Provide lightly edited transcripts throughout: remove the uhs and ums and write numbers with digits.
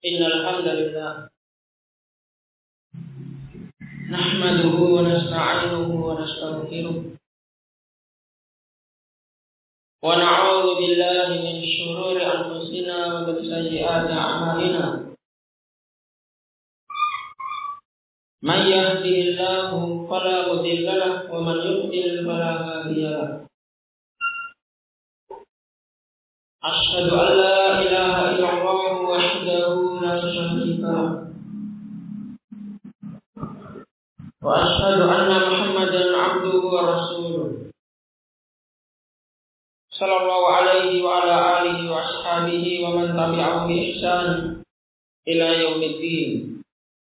Innal hamdalillah nahmaduhu wa nasta'inuhu wa nastaghfiruh wa na'udzu billahi min shururi anfusina wa min sayyiati a'malina. Man yahdihillahu fala mudilla lahu wa man yudlil fala hadiya lahu. Asyhadu an la ilaha illallah wahdahu la syarika lahu wa asyhadu anna Muhammadan 'abduhu wa rasuluh. Sallallahu alaihi wa ala alihi wa ashabihi wa man tabi'ahu bi ihsan ila yaumiddin.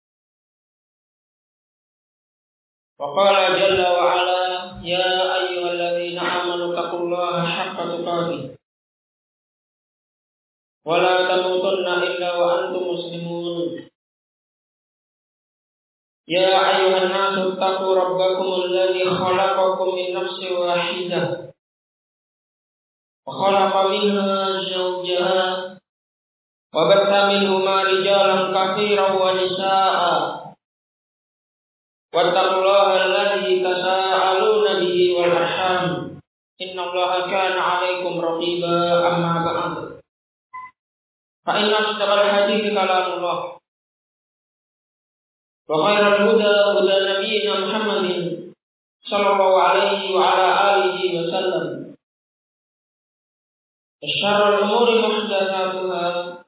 Wa qala jalla wa ala ya ayyuhalladzina amanu taqullaha haqqa tuqatih wa la tamutunna illa wa antum muslimun. Ya ayyuhan nasu taqu rabbakumul ladzi khalaqakum min nafsin wahidah wa khalaqa minha zawjaha wa batha minhuma rijalan katsiran wa nisaa'a wattaqullaha alladzi tasaaluna bihi wal arham innallaha kana 'alaikum raqiba. Amma ba'd, fa inna asdaqal hadithi kalamullah wa khairal huda huda nabiyyina Muhammadin sallallahu alaihi wa ala alihi wa sallam. Syarrul umuri muhdatsatuha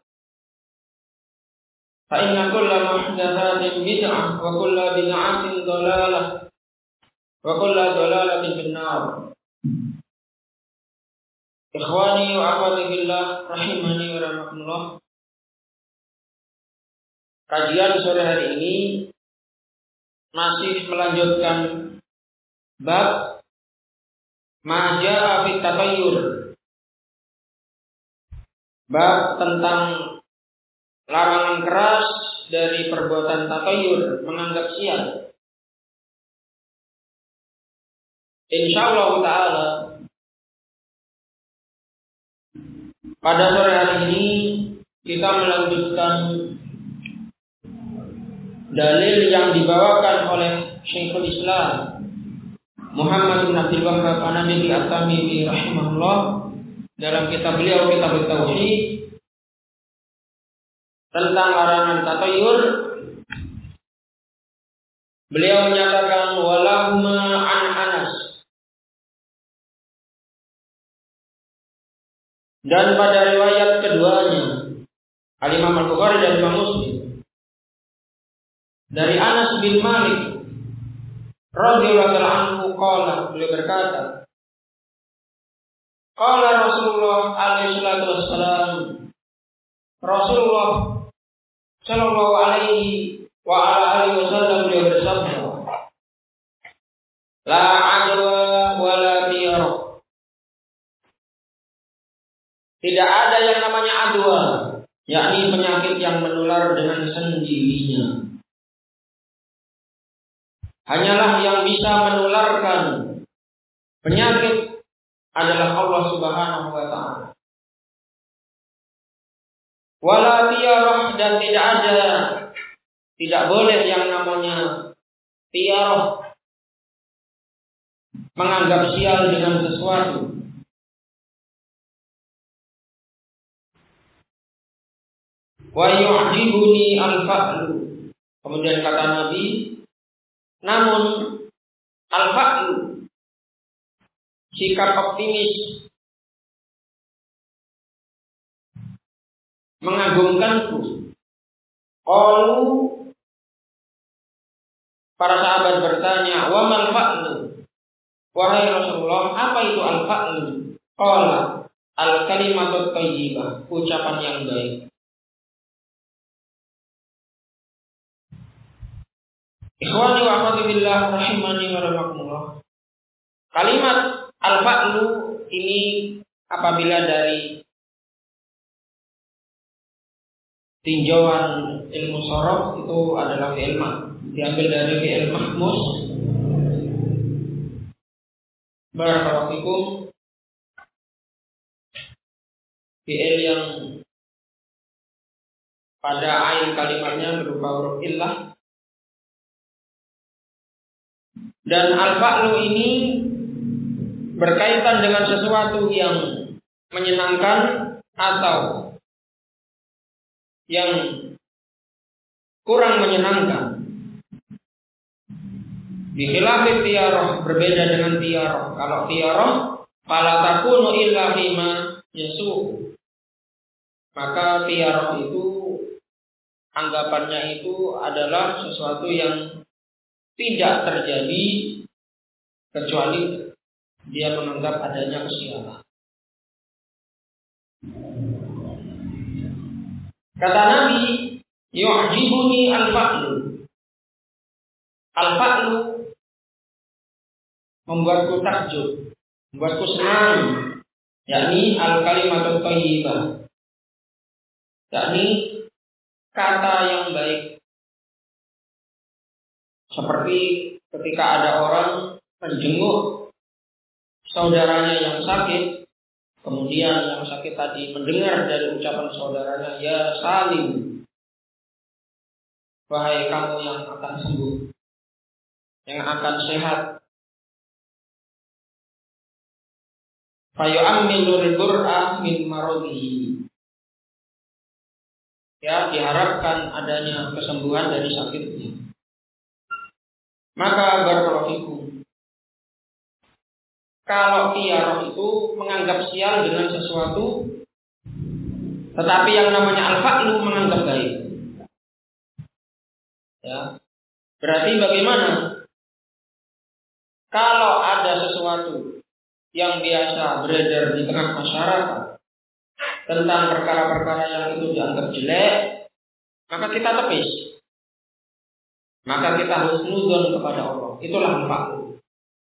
fa inna kulla muhdatsatin bid'ah wa kulla bid'atin dhalalah wa kulla dhalalatin finnar. Ikhwani wa akhwati fillah rahimani wa rahmatullah. Kajian sore hari ini masih melanjutkan bab ma jaa'a fit tatayyur, bab tentang larangan keras dari perbuatan tatayyur, menganggap sial. Insyaallah taala pada sore hari ini kita melanjutkan dalil yang dibawakan oleh Syekhul Islam Muhammad bin Abdul Wahhab An-Nabili At-Tamimi rahimahullah dalam kitab beliau Kitab Tauhid tentang larangan tatayyur. Beliau menyatakan walahuma an Anas, dan pada riwayat keduanya Al-Imam Al-Bukhari dan Imam Muslim dari Anas bin Malik radhiyallahu anhu qala, beliau berkata, qala Rasulullah alaihi salatu wassalam, Rasulullah sallallahu alaihi wa ala alihi wasallam beliau bersabda, la adwa wa la tiyara. Tidak ada yang namanya adwa, yakni penyakit yang menular dengan sendirinya. Hanyalah yang bisa menularkan penyakit adalah Allah Subhanahu wa taala. Wala tiyarah, dan tidak boleh yang namanya tiyarah, menganggap sial dengan sesuatu. Wa yu'jibuni al-fa'lu. Kemudian kata Nabi, namun al-fa'lu, sikap optimis, mengagumkanku. Qalu, para sahabat bertanya, wa mal fa'lu? Wahai Rasulullah, apa itu al-fa'lu? Qala al-kalimatut thayyibah, ucapan yang baik. Ikhwani wa akhwati billah rahimani wa rahmatullah. Kalimat al-fa'lu ini apabila dari tinjauan ilmu sorof itu adalah fi'il diambil dari fi'il mahmus. Barakallahu fikum. Fi'il yang pada ain kalimatnya berupa huruf illah. Dan al-fa'lu ini berkaitan dengan sesuatu yang menyenangkan atau yang kurang menyenangkan. Bikhilafit tiyaroh, berbeda dengan tiyaroh. Kalau tiyaroh, fala takunu illa bima yasuh. Maka tiyaroh itu anggapannya itu adalah sesuatu yang tidak terjadi kecuali dia menganggap adanya kesialan. Kata Nabi, yu'jibuni al-fa'lu. Al-fa'lu membuatku takjub, membuatku senang, yakni al-kalimatut thayyibah, yakni kata yang baik. Seperti ketika ada orang menjenguk saudaranya yang sakit, kemudian yang sakit tadi mendengar dari ucapan saudaranya, ya Salim, wahai kamu yang akan sembuh, yang akan sehat. Fayu'ammilul bur'a min maradihi. Ya, diharapkan adanya kesembuhan dari sakitnya. Maka barakallahu fikum, kalau tiyaroh itu menganggap sial dengan sesuatu, tetapi yang namanya al-fa'lu menganggap baik. Ya. Berarti bagaimana? Kalau ada sesuatu yang biasa beredar di tengah masyarakat tentang perkara-perkara yang itu dianggap jelek, maka kita tepis. Maka kita harus nuzon kepada Allah. Itulah al-fa'lu.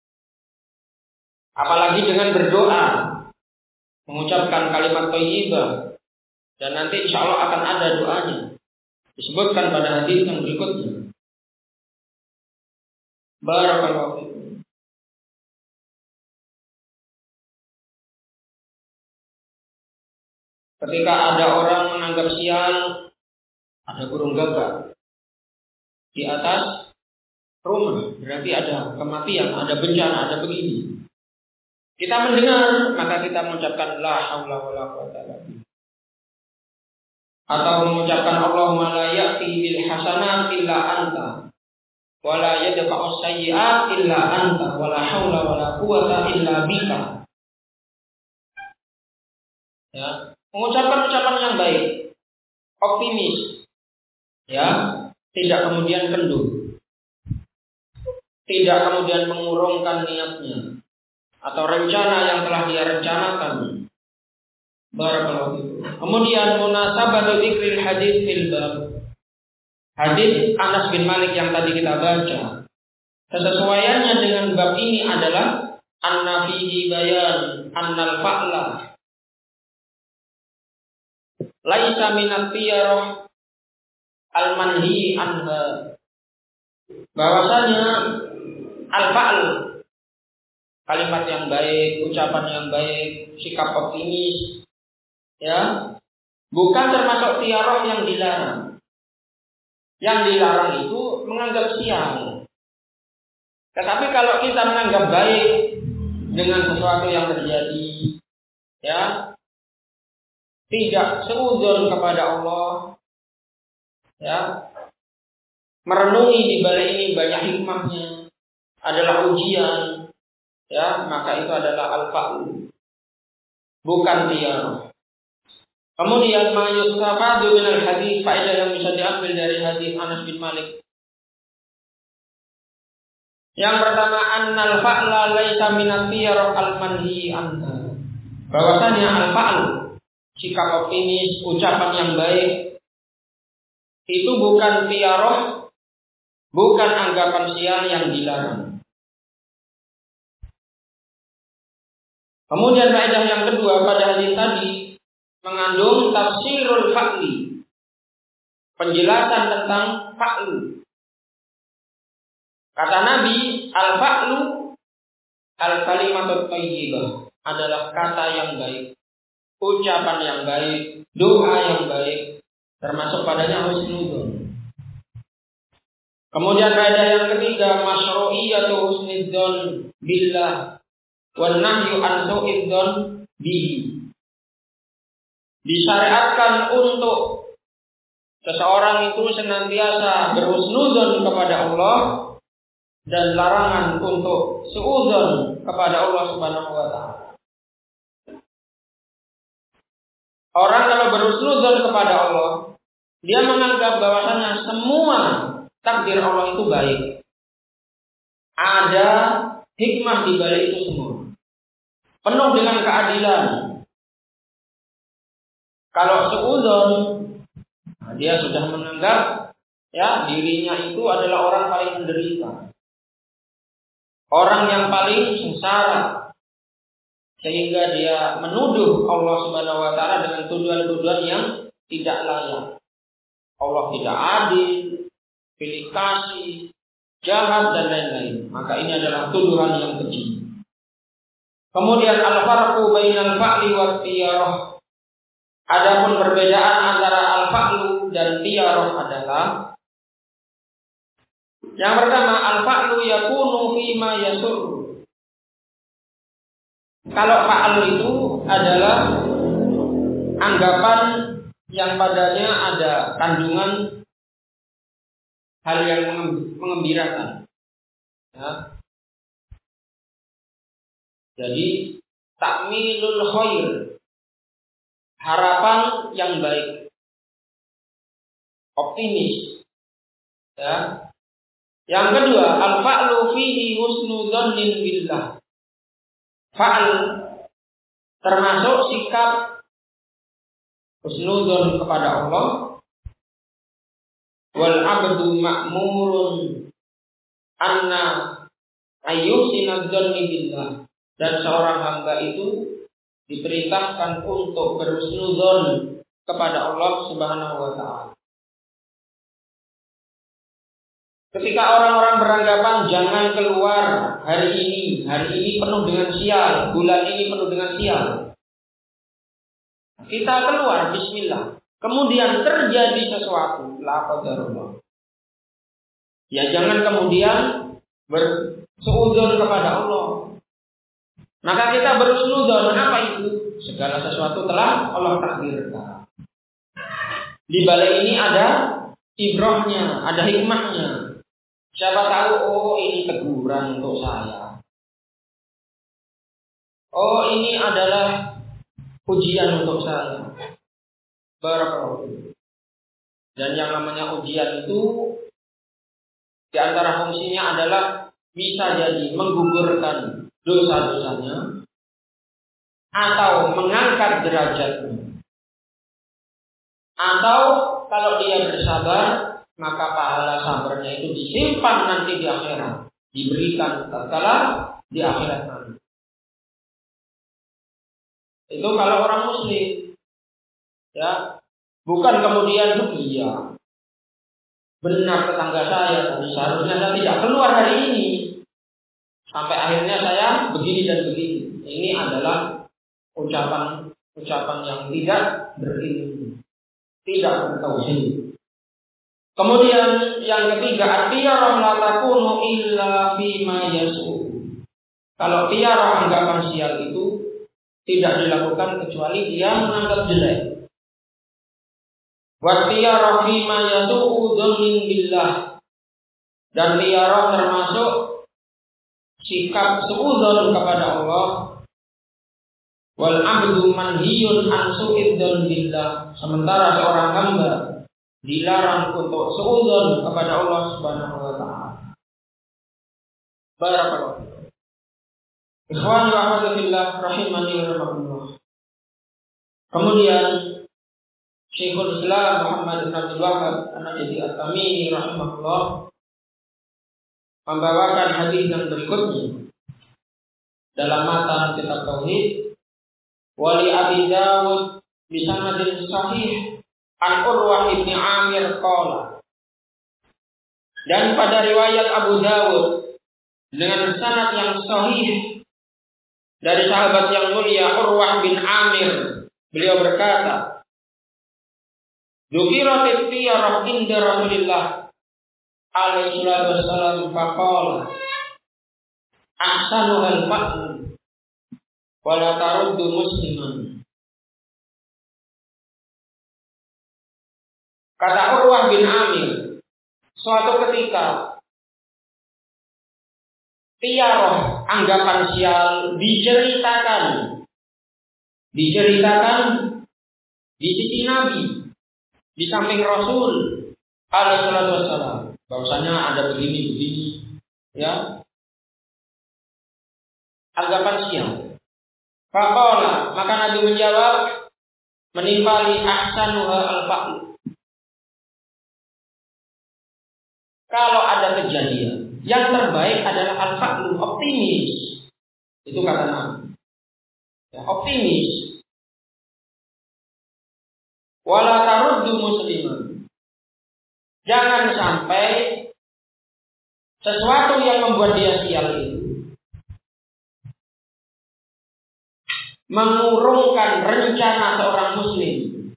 Apalagi dengan berdoa, mengucapkan kalimat thayyibah, dan nanti insya Allah akan ada doanya. Disebutkan pada hadis yang berikutnya. Barakallahu fikum. Ketika ada orang menganggap sial, ada burung gagak di atas rumah, berarti ada kematian, ada bencana, ada begini. Kita mendengar, maka kita mengucapkan la haula wala quwwata illa billah. Atau mengucapkan Allahumma la ya'ti bil hasanat illa anta, wa la yadfa'us sayyi'at illa anta, wa la haula wala quwwata illa bika. Ya, mengucapkan ucapan yang baik, optimis. Ya, tidak kemudian kendur, tidak kemudian mengurungkan niatnya atau rencana yang telah dia rencanakan. Barakallahu fikum. Kemudian munasabatu dzikril hadis fil bab. Hadis Anas bin Malik yang tadi kita baca, kesesuaiannya dengan bab ini adalah anna fihi bayan annal fa'la laisa minat tiyarah al-manhi anha. Bahwasanya al-fa'l, kalimat yang baik, ucapan yang baik, sikap optimis, ya, bukan termasuk tiarah yang dilarang. Yang dilarang itu menganggap sial. Tetapi kalau kita menganggap baik dengan sesuatu yang terjadi, ya, tidak seuzon kepada Allah, ya, merenungi di balik ini banyak hikmahnya, adalah ujian, ya, maka itu adalah al-fa'lu, bukan tiarah. Kemudian mayustafadu minal hadis, faedah yang bisa diambil dari hadis Anas bin Malik. Yang pertama, annal fa'la laisa minat tiyarah al-manhi anha. Bahwasanya al-fa'l, sikap optimis, ucapan yang baik, itu bukan tiarah, bukan anggapan sial yang dilarang. Kemudian faedah yang kedua pada hadis tadi mengandung tafsirul fa'li, penjelasan tentang fa'lu. Kata Nabi, al-fa'lu al-kalimatut thayyibah, adalah kata yang baik, ucapan yang baik, doa yang baik, termasuk padanya husnudzon. Kemudian kaidah yang ketiga, masyru'iyatu husnudzon billah wan nahyu an su'idzon bihi. Disyariatkan untuk seseorang itu senantiasa berhusnudzon kepada Allah dan larangan untuk suudzon kepada Allah Subhanahu wa taala. Orang kalau berhusnudzon kepada Allah, dia menganggap bahwasanya semua takdir Allah itu baik. Ada hikmah di balik itu semua. Penuh dengan keadilan. Kalau suudzon, dia sudah menganggap dirinya itu adalah orang paling menderita. Orang yang paling sengsara. Sehingga dia menuduh Allah Subhanahu wa taala dengan tuduhan-tuduhan yang tidak layak. Allah tidak adil, pilih kasih, jahat dan lain-lain. Maka ini adalah tuduhan yang keji. Kemudian al-farqu bainal fa'li wa tiyarah. Adapun perbedaan antara al-fa'lu dan tiyarah adalah yang pertama, al-fa'lu yakunu fima yasurru. Kalau fa'al itu adalah anggapan yang padanya ada kandungan hal yang mengembirakan. Ya. Jadi takmilul khair, harapan yang baik, optimis. Ya. Yang kedua, al-fa'lu fihi husnudzannin billah. Fa'al termasuk sikap husnudzon kepada Allah. Wal abdu ma'murun anna ayyusina dzanni billah. Dan seorang hamba itu diperintahkan untuk berhusnudzon kepada Allah Subhanahu wa taala. Ketika orang-orang beranggapan jangan keluar hari ini penuh dengan sial, bulan ini penuh dengan sial. Kita keluar, bismillah. Kemudian terjadi sesuatu, la qadarullah. Ya jangan kemudian bersuudzon kepada Allah. Maka kita bersuudzon, apa itu? Segala sesuatu telah Allah takdirkan. Di balik ini ada ibrahnya, ada hikmahnya. Siapa tahu, ini teguran untuk saya. Ini adalah ujian untuk saya. Barakallahu. Dan yang namanya ujian itu di antara fungsinya adalah bisa jadi menggugurkan dosa-dosanya atau mengangkat derajatnya. Atau kalau dia bersabar, maka pahala sabarnya itu disimpan nanti di akhirat, diberikan tatkala di akhirat nanti. Itu kalau orang muslim, ya, bukan kemudian iya, benar tetangga saya tadi seharusnya saya tidak keluar hari ini, sampai akhirnya saya begini dan begini. Ini adalah ucapan yang tidak berilmu, tidak bertauhid. Kemudian yang ketiga, at-tiyarah la takunu illa fima yasu. Kalau tiyarah anggapan sial itu tidak dilakukan kecuali dia menganggap jelek. Wa tiyarah fima yasu dzannin billah. Dan tiyarah termasuk sikap suudzon kepada Allah. Wal abdu manhiyun an su'idzon billah. Sementara seorang hamba dilarang untuk suudzon kepada Allah Subhanahu wa taala. Barakallahu. Ikhwan wa akhwat fillah rahimani wa rahimakumullah. Kemudian Syekhul Islam Muhammad bin Abdul Wahhab An-Najdi At-Tamimi rahimahullah membawakan hadis yang berikutnya dalam matan kitab tauhid. Wali Abi Dawud bi sanadin sahih an Urwah ibn Amir qala. Dan pada riwayat Abu Dawud dengan sanad yang sahih dari sahabat yang mulia Urwah bin Amir, beliau berkata, Dzukirat tiyarah inda Rasulillah alaihi salatu wassalam faqala ahsanu al-fa'l wa la taruddu musliman. Kata Urwah bin Amir, suatu ketika tiaroh anggapan sial diceritakan di sisi Nabi, di samping Rasul alaihi salatu wassalam, bahwasanya ada begini, ya, anggapan sial. Faqala, maka Nabi menjawab, menimpali ahsanuha al-fa'l. Kalau ada kejadian, yang terbaik adalah al-fa'l, optimis. Itu kata Nabi. Ya, optimis. Wala taruddu musliman. Jangan sampai sesuatu yang membuat dia sial itu mengurungkan rencana seorang muslim.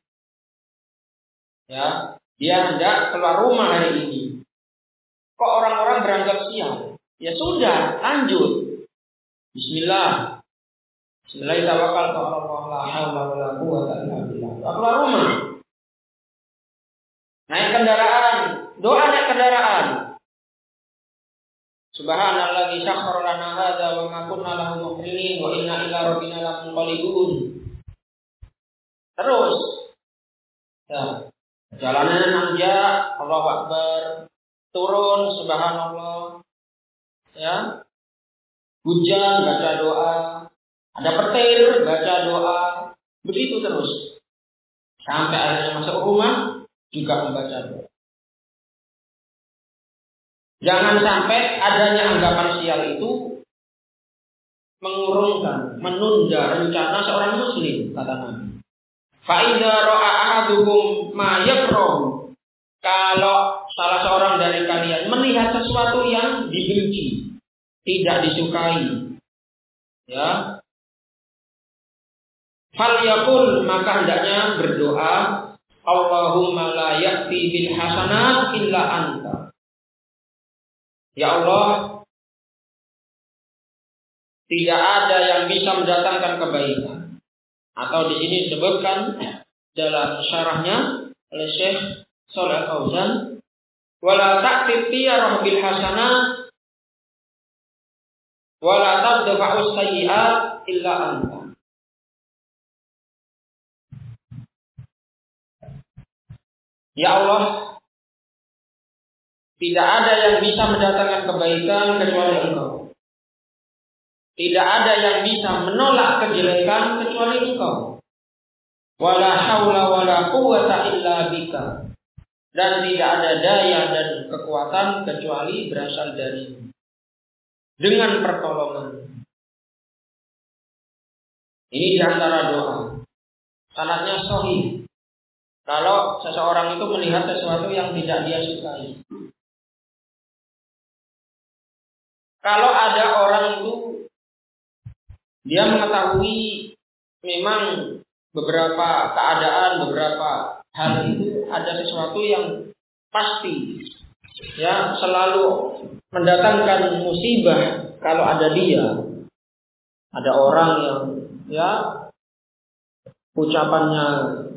Ya, dia hendak keluar rumah hari ini. Kok orang-orang beranggap sial? Ya sudah, lanjut. Bismillah. Bismillah tawakkaltu 'ala Allah, la haula wala quwwata illa billah. Keluar rumah. Naik kendaraan, doa naik kendaraan. Subhanalladzi sakhkhara lana hadza wa ma kunna lahu muqrinin wa inna ila rabbina lamunqalibun. Terus, ya, jalanan nanjak, Allahu Akbar. Turun, subhanallah, ya, hujan, baca doa, ada petir, baca doa, begitu terus, sampai akhirnya masuk rumah juga membaca doa. Jangan sampai adanya anggapan sial itu mengurungkan, menunda rencana seorang muslim, kata Nabi. Fa idza ra'a ahadukum ma yakrahu. Kalau salah seorang dari kalian melihat sesuatu yang dibenci, tidak disukai, ya, falyaqul, maka hendaknya berdoa, Allahumma la ya'ti bil hasanat illa anta. Ya Allah, tidak ada yang bisa mendatangkan kebaikan. Atau di sini disebutkan dalam syarahnya oleh Syekh Shalih Al-Fauzan, wala ta'ti tiyarah bil hasanat wala tadfa'us sayyi'at illa anta. Ya Allah, tidak ada yang bisa mendatangkan kebaikan kecuali Engkau. Tidak ada yang bisa menolak kejelekan kecuali Engkau. Wala haula wala quwwata illa bika. Dan tidak ada daya dan kekuatan kecuali berasal dari dengan pertolongan. Ini diantara doa. Sanadnya sahih. Kalau seseorang itu melihat sesuatu yang tidak dia sukai. Kalau ada orang itu, dia mengetahui memang beberapa keadaan, beberapa hal itu ada sesuatu yang pasti, ya, selalu mendatangkan musibah. Kalau ada dia, ada orang yang, ya, ucapannya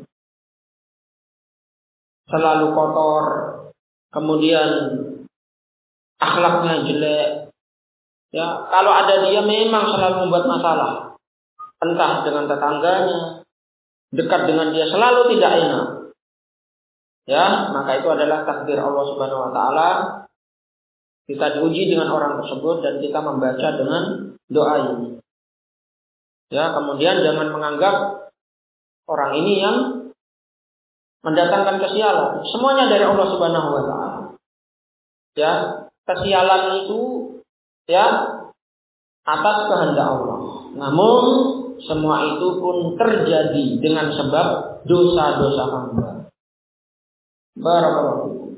selalu kotor, kemudian akhlaknya jelek, ya, kalau ada dia memang selalu membuat masalah, entah dengan tetangganya, dekat dengan dia selalu tidak enak. Ya, maka itu adalah takdir Allah Subhanahu wa taala. Kita diuji dengan orang tersebut dan kita membaca dengan doa ini. Ya, kemudian jangan menganggap orang ini yang mendatangkan kesialan. Semuanya dari Allah Subhanahu wa taala. Ya, kesialan itu, ya, atas kehendak Allah. Namun semua itu pun terjadi dengan sebab dosa-dosa hamba. Barakallahu.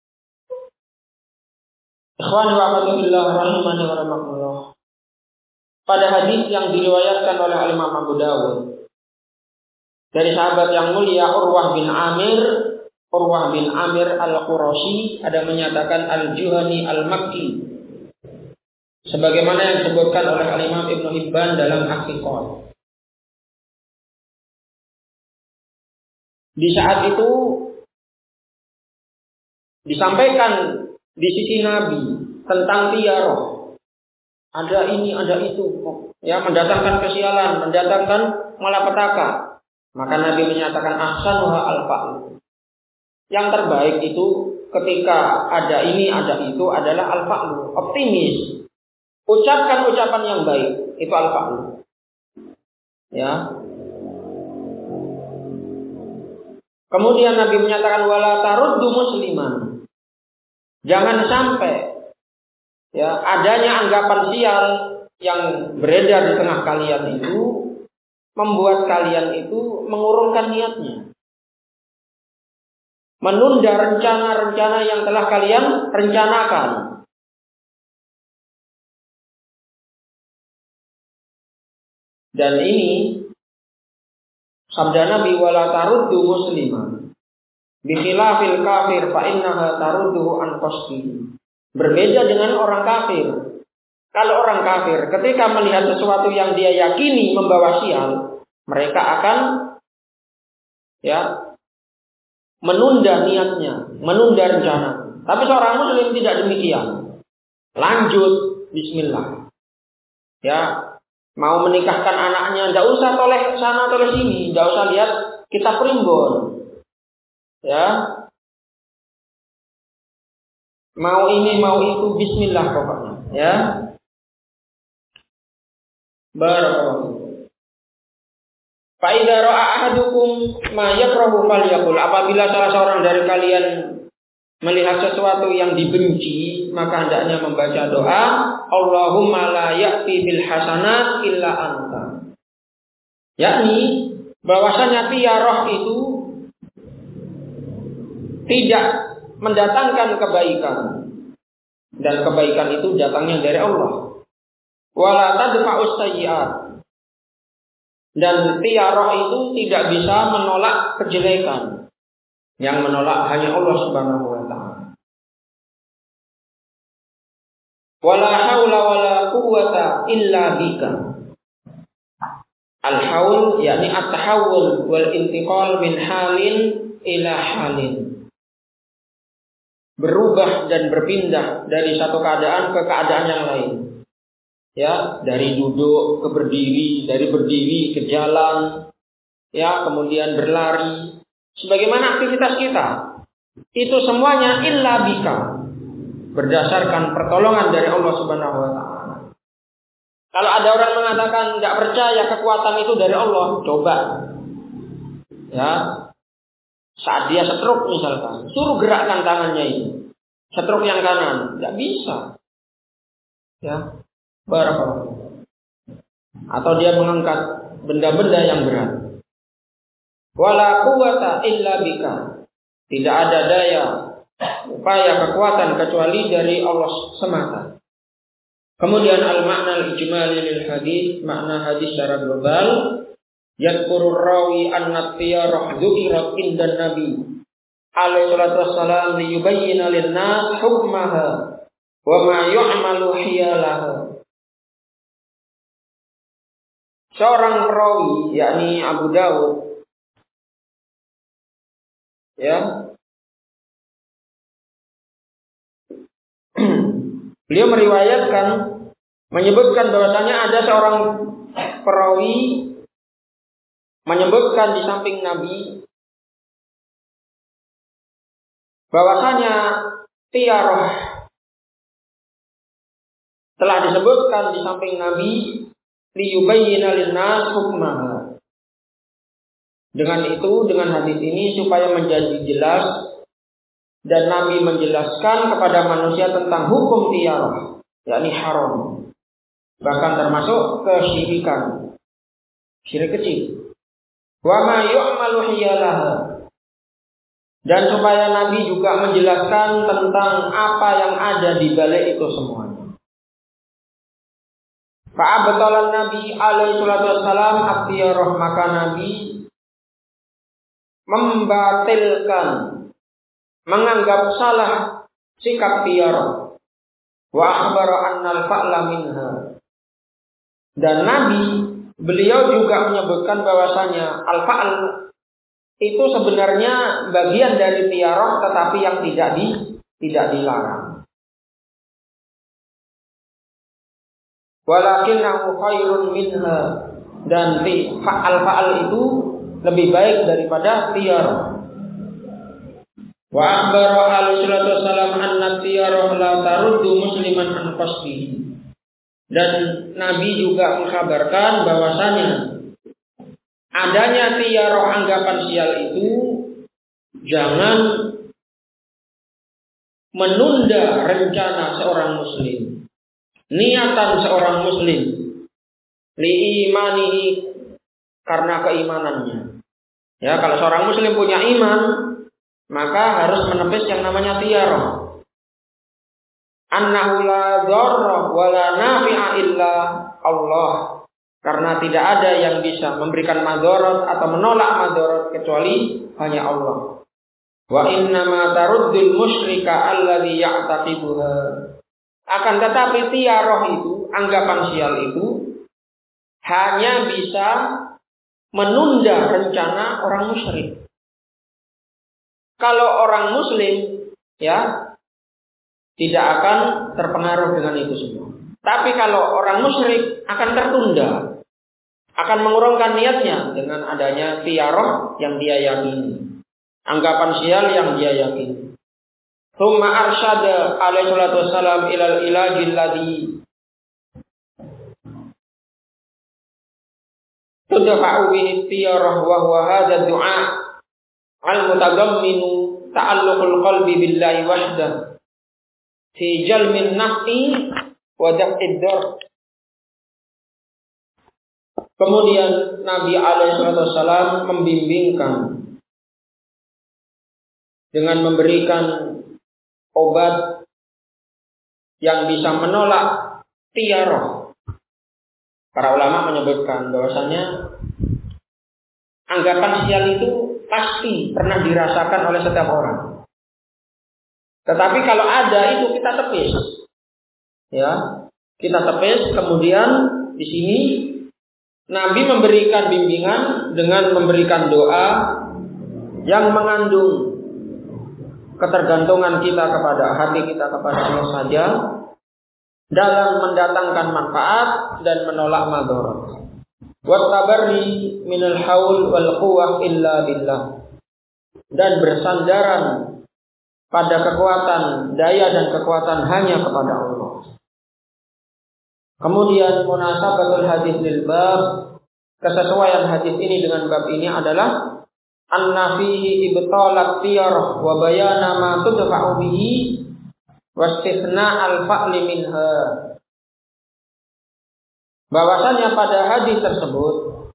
Ikhwani wa akhwati rahimani wa rahimakumullah. Pada hadis yang diriwayatkan oleh Imam Abu Dawud dari sahabat yang mulia Urwah bin Amir Urwah bin Amir al-Qurashi, ada menyatakan al-Juhani al-Makki. Sebagaimana yang disebutkan oleh Al-Imam Ibnu Hibban dalam Aqiqah. Di saat itu disampaikan di sisi Nabi tentang tiaroh. Ada ini, ada itu, ya, mendatangkan kesialan, mendatangkan malapetaka. Maka Nabi menyatakan ahsanuha al-fa'l. Yang terbaik itu ketika ada ini, ada itu adalah al-fa'l, optimis. Ucapkan ucapan yang baik, itu al-fa'l. Ya. Kemudian Nabi menyatakan wala taruddu musliman. Jangan sampai ya adanya anggapan sial yang beredar di tengah kalian itu membuat kalian itu mengurungkan niatnya. Menunda rencana-rencana yang telah kalian rencanakan. Dan ini sabda Nabi wala taruddu musliman bi khilafil kafir fa innaha tarudduhu an qasdi. Berbeda dengan orang kafir. Kalau orang kafir ketika melihat sesuatu yang dia yakini membawa sial, mereka akan ya menunda niatnya, menunda rencana. Tapi seorang muslim tidak demikian. Lanjut, bismillah. Ya, mau menikahkan anaknya, tidak usah toleh sana toleh sini, tidak usah lihat kitab primbon. Ya, mau ini mau itu, bismillah pokoknya. Ya, barakallahu. Fa idza ra'a ahadukum ma yakrahu falyaqul. Apabila salah seorang dari kalian melihat sesuatu yang dibenci, maka hendaknya membaca doa, Allahumma la ya'ti bil hasanat illa anta. Yakni bahwasanya tiarah itu tidak mendatangkan kebaikan, dan kebaikan itu datangnya dari Allah. Wala tadfa'us sayyi'at. Dan tiarah itu tidak bisa menolak kejelekan. Yang menolak hanya Allah Subhanahu wa ta'ala. Wala haula wala quwwata illa bika. Al-haul yakni at-tahawul wal intiqal min halin ila halin. Berubah dan berpindah dari satu keadaan ke keadaan yang lain. Ya, dari duduk ke berdiri, dari berdiri ke jalan, ya, kemudian berlari. Sebagaimana aktivitas kita, itu semuanya illa bika, berdasarkan pertolongan dari Allah Subhanahu wa ta'ala. Kalau ada orang mengatakan tidak percaya kekuatan itu dari Allah, coba ya, saat dia stroke misalkan, suruh gerakkan tangannya ini, stroke yang kanan, tidak bisa. Ya, barakallahu. Atau dia mengangkat benda-benda yang berat. Wala quwwata illa bika. Tidak ada daya, upaya, kekuatan kecuali dari Allah semata. Kemudian al-makna al-ijmali lil hadis, makna hadis secara global, yadhkurur rawi anna tiyarah dzukirat indan nabi alaihi salatu wassalam liyubayyana lin-nas hukmaha wa ma yu'malu hiyalaha. Seorang perawi, yakni Abu Dawud, ya, beliau meriwayatkan, menyebutkan bahwasanya ada seorang perawi menyebutkan di samping Nabi bahwasanya tiarah telah disebutkan di samping Nabi liyubayyina lin-nas hukmaha. Dengan itu, dengan hadis ini supaya menjadi jelas dan Nabi menjelaskan kepada manusia tentang hukum tiarah, yakni haram, bahkan termasuk kesyirikan, syirik kecil. Wa ma yu'malu hiyalaha. Dan supaya Nabi juga menjelaskan tentang apa yang ada di balik itu semuanya. Fa'abtalan Nabi alaihi salatu wassalam at-tiyarah, maka Nabi membatalkan menganggap salah sikap tiarah. Wa akhbara annal fa'la minha. Dan Nabi, beliau juga menyebutkan bahwasanya al-fa'l itu sebenarnya bagian dari tiarah, tetapi yang tidak dilarang. Walakinnahu khairun minha, dan al-fa'al itu lebih baik daripada tiarah. Wa akhbara alaihi wasallam anna tiarah la taruddu musliman an qasdihi. Dan Nabi juga mengkabarkan bahwasanya adanya tiarah anggapan sial itu jangan menunda rencana seorang muslim, niatan seorang muslim, liimanihi, karena keimanannya. Ya, kalau seorang muslim punya iman, maka harus menepis yang namanya tiarah. Annahu la dharra wa la nafi'a illa Allah. Karena tidak ada yang bisa memberikan madarat atau menolak madarat kecuali hanya Allah. Wa innama taruddul musyrika alladhi ya'taqibuha. Akan tetapi tiarah itu, anggapan sial itu hanya bisa menunda rencana orang musyrik. Kalau orang muslim, ya, tidak akan terpengaruh dengan itu semua. Tapi kalau orang musyrik akan tertunda, akan mengurungkan niatnya dengan adanya tiarah yang dia yakini, anggapan sial yang dia yakini. Tsumma arsyada alaihi wasallam ilal ilajil ladzi tudfa'u bihi tiarah wa huwa hadha du'a al-mutadamminu ta'alluqul qalbi billahi wahdah fi jalmin naf'i wa daf'id dar. Kemudian Nabi alaihi wasallam membimbingkan dengan memberikan obat yang bisa menolak tiarah. Para ulama menyebutkan bahwasanya anggapan sial itu pasti pernah dirasakan oleh setiap orang. Tetapi kalau ada itu kita tepis, ya, kita tepis. Kemudian di sini Nabi memberikan bimbingan dengan memberikan doa yang mengandung ketergantungan kita kepada hati kita kepada Allah saja dalam mendatangkan manfaat dan menolak madarat. Wattabarri minal haul wal quwwah illa billah. Dan bersandaran pada kekuatan daya dan kekuatan hanya kepada Allah. Kemudian munasabatul hadis lil bab, kesesuaian hadis ini dengan bab ini adalah anna fihi ibtalat tiyarah wa bayana ma tudfa'u bihi wastithna al-fa'li minha. Bahwasanya pada hadis tersebut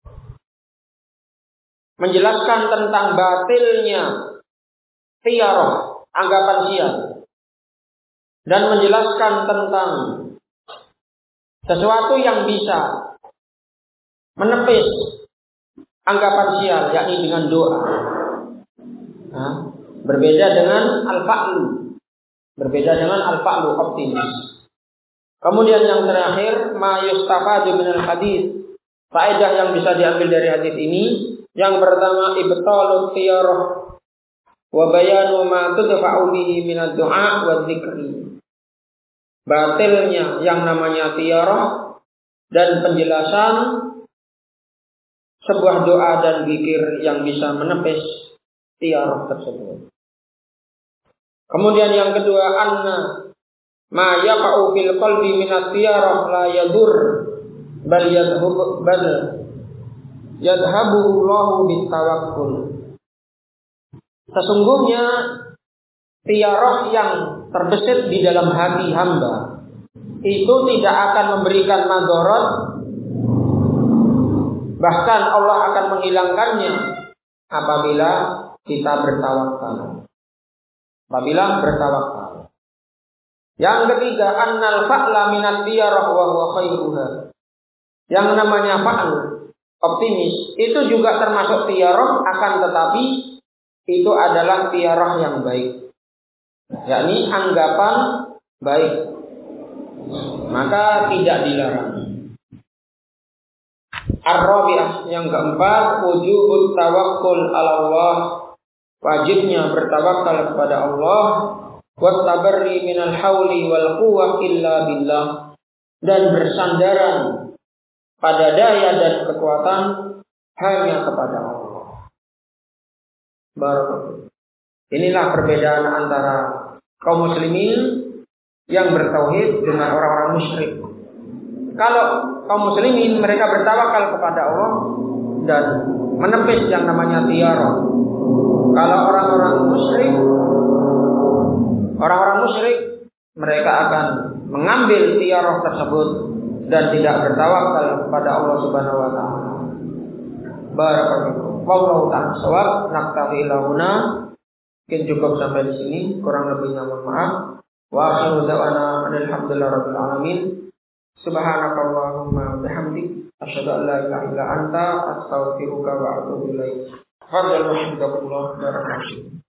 menjelaskan tentang batilnya tiarah, anggapan sial, dan menjelaskan tentang sesuatu yang bisa menepis anggapan sial, yakni dengan doa. Nah, berbeda dengan al-fa'lu, optimis. Kemudian yang terakhir, ma yustafadu minal hadis, faedah yang bisa diambil dari hadis ini. Yang pertama, ibtalut tiyarah wa bayanu ma tudfa'u bihi minad du'a wa dzikri. Batilnya yang namanya tiarah dan penjelasan sebuah doa dan zikir yang bisa menepis tiarah tersebut. Kemudian yang kedua, anna ma yaqa'u fil qalbi minat tiarah la yadur bal yadhabu Allahu bitawakkul. Sesungguhnya tiarah yang terbesit di dalam hati hamba itu tidak akan memberikan madarat, bahkan Allah akan menghilangkannya apabila kita bertawakal. Yang ketiga, annal fa'la minat tiyarah wa huwa khairuha. Yang namanya fa'l, optimis, itu juga termasuk tiarah, akan tetapi itu adalah tiarah yang baik. yakni anggapan baik, maka tidak dilarang. Ar-rabi'ah, yang keempat, wujubut tawakkul 'ala Allah, wajibnya bertawakal kepada Allah, wattabarri minal hauli wal quwwah illa billah, dan bersandaran pada daya dan kekuatan hanya kepada Allah. Barakallahu. Inilah perbedaan antara kaum muslimin yang bertauhid dengan orang-orang musyrik. Kalau kaum muslimin mereka bertawakal kepada Allah dan menepis yang namanya tiara. Kalau orang-orang musyrik mereka akan mengambil tiara tersebut dan tidak bertawakal kepada Allah Subhanahu wa taala. Barakallahu. Wallahu ta'ala shawab. Naktafi lahuna. Mungkin cukup sampai di sini, kurang lebihnya mohon maaf. Wa akhiru da'wana alhamdulillahi rabbil alamin. Subhanakallahumma bihamdik asyhadu an la ilaha illa anta astaghfiruka wa atubu ilaik. Fadhal wa hamdakallah. Barakallahu.